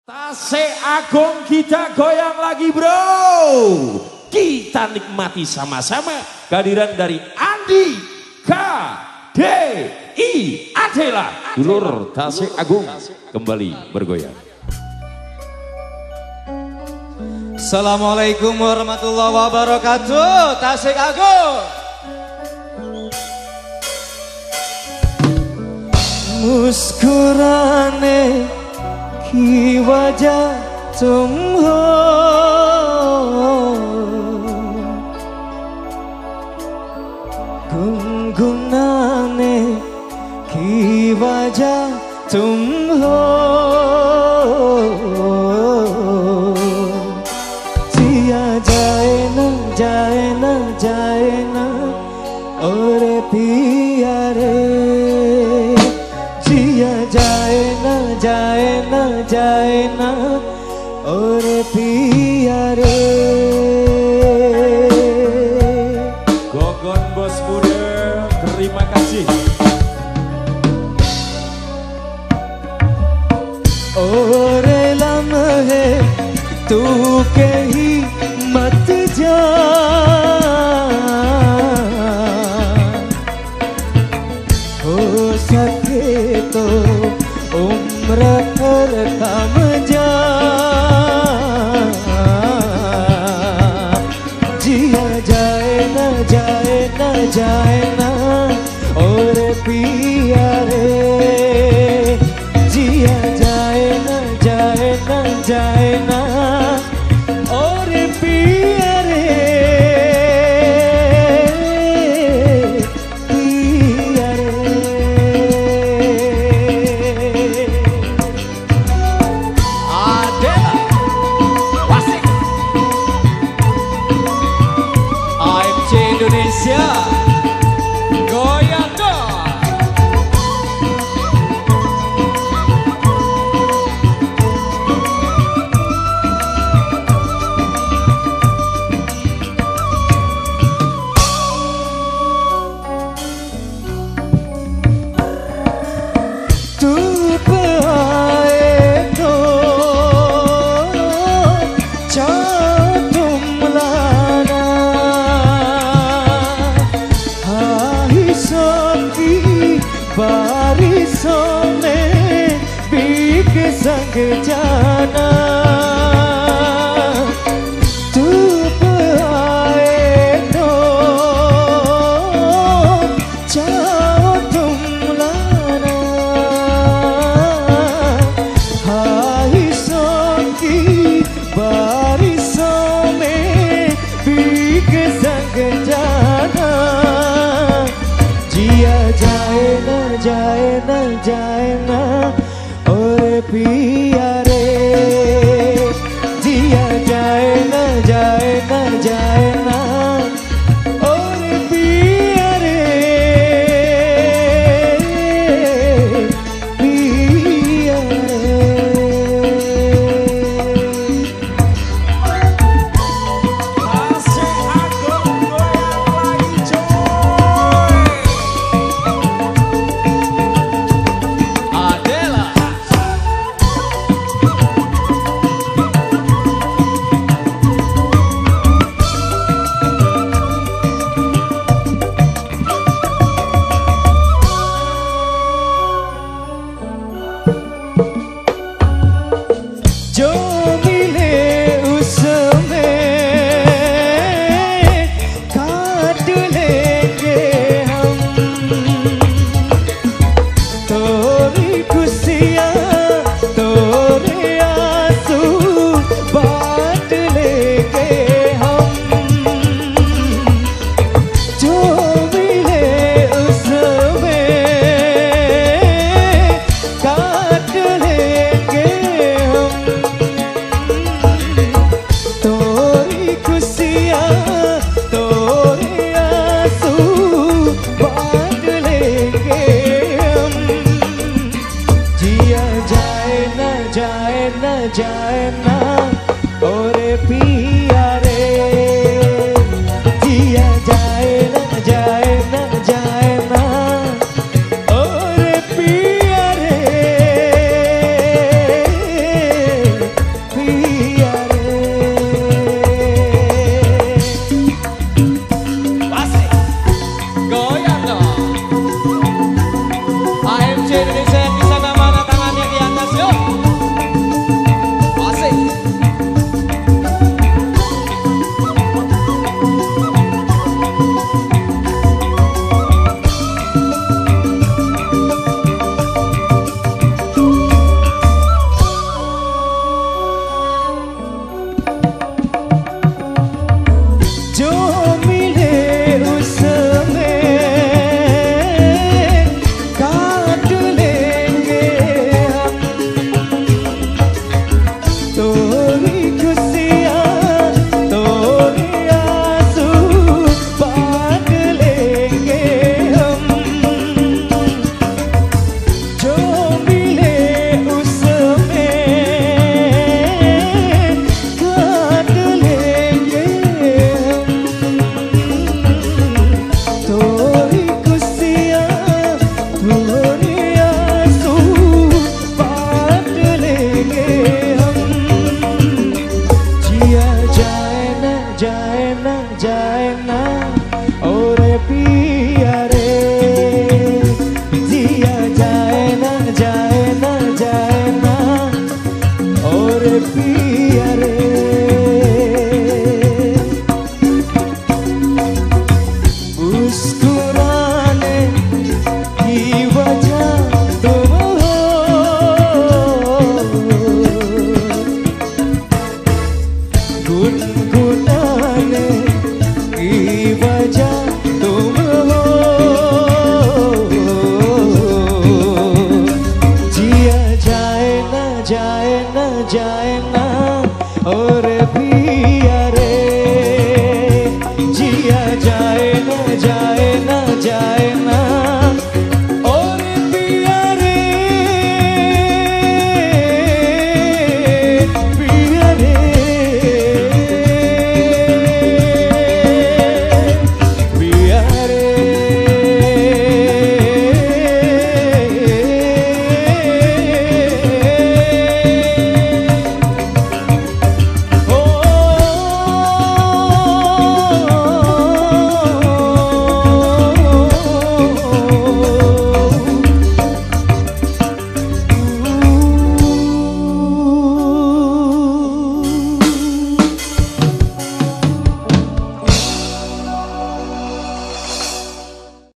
Tasik Agung kita goyang lagi bro. Kita nikmati sama-sama kehadiran dari Andi KDI Adela. Dulur Tasik Agung kembali bergoyang. Assalamualaikum warahmatullahi wabarakatuh. Tasik Agung. Muskurane ki wajah tumho gungunane ki wajah tumho जिया जाए ना और पिया रे जिया जाए ना और पिया रे Gogon bos muda, terima kasih. और लम्हे तू कहीं मत जा हो सके तो उम्र भर थम जा जिया जाए ना और पिया रे जिया जाए ना और पिया रे Adela Wasik AMC Indonesia goyang dong. बारिशों में भीग संग जाना धूप आए तो जाओ तुम लाना बारिशों में भीग संग जाना जिया जाए ना और पिया रे जिया जाए ना और पिया रे पिया रे Tasik Agung goyang lagi coy. Adela जो मिले उसमें काट लेंगे हम तोरी खुशियाँ तोरे आंसू बांट लेंगे हम जो मिले उसमें काट लेंगे हम तोरी खुशियाँ तोरे आंसू बांट लेंगे हम जिया जाए ना और पिया रे जिया जाए ना और पिया रे पिया रे मुस्कुराने की वजह तुम हो गुनगुनाने की वजह तुम हो जिया जाए ना और पिया